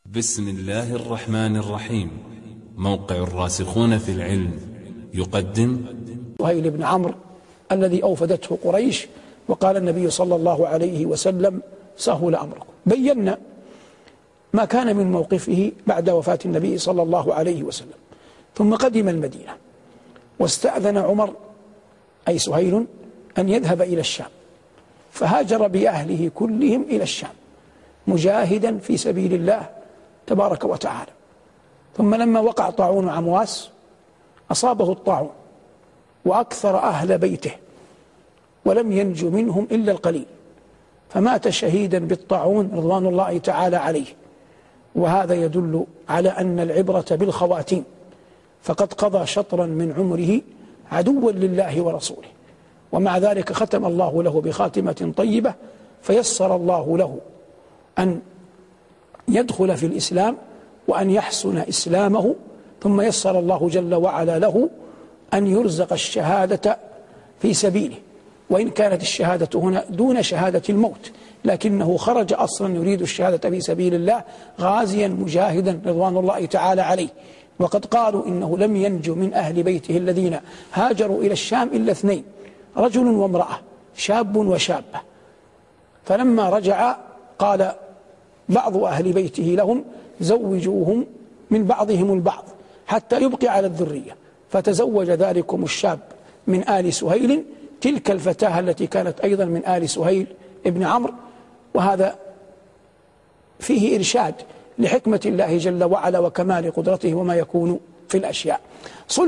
بسم الله الرحمن الرحيم. موقع الراسخون في العلم يقدم سهيل بن عمرو الذي أوفدته قريش، وقال النبي صلى الله عليه وسلم: سهل أمركم. بينا ما كان من موقفه بعد وفاة النبي صلى الله عليه وسلم، ثم قدم المدينة واستأذن عمر أي سهيل أن يذهب إلى الشام، فهاجر بأهله كلهم إلى الشام مجاهدا في سبيل الله تبارك وتعالى. ثم لما وقع طاعون عمواس أصابه الطاعون وأكثر أهل بيته ولم ينجو منهم إلا القليل، فمات شهيدا بالطاعون رضوان الله تعالى عليه. وهذا يدل على أن العبرة بالخواتيم، فقد قضى شطرا من عمره عدوا لله ورسوله، ومع ذلك ختم الله له بخاتمة طيبة، فيسر الله له أن يدخل في الإسلام وأن يحسن إسلامه، ثم يسر الله جل وعلا له أن يرزق الشهادة في سبيله، وإن كانت الشهادة هنا دون شهادة الموت، لكنه خرج أصلا يريد الشهادة في سبيل الله غازيا مجاهدا رضوان الله تعالى عليه. وقد قالوا إنه لم ينجو من أهل بيته الذين هاجروا إلى الشام إلا اثنين: رجل وامرأة، شاب وشابة. فلما رجع قال بعض أهل بيته لهم: زوجوهم من بعضهم البعض حتى يبقي على الذرية. فتزوج ذلكم الشاب من آل سهيل تلك الفتاة التي كانت أيضا من آل سهيل ابن عمرو. وهذا فيه إرشاد لحكمة الله جل وعلا وكمال قدرته وما يكون في الأشياء.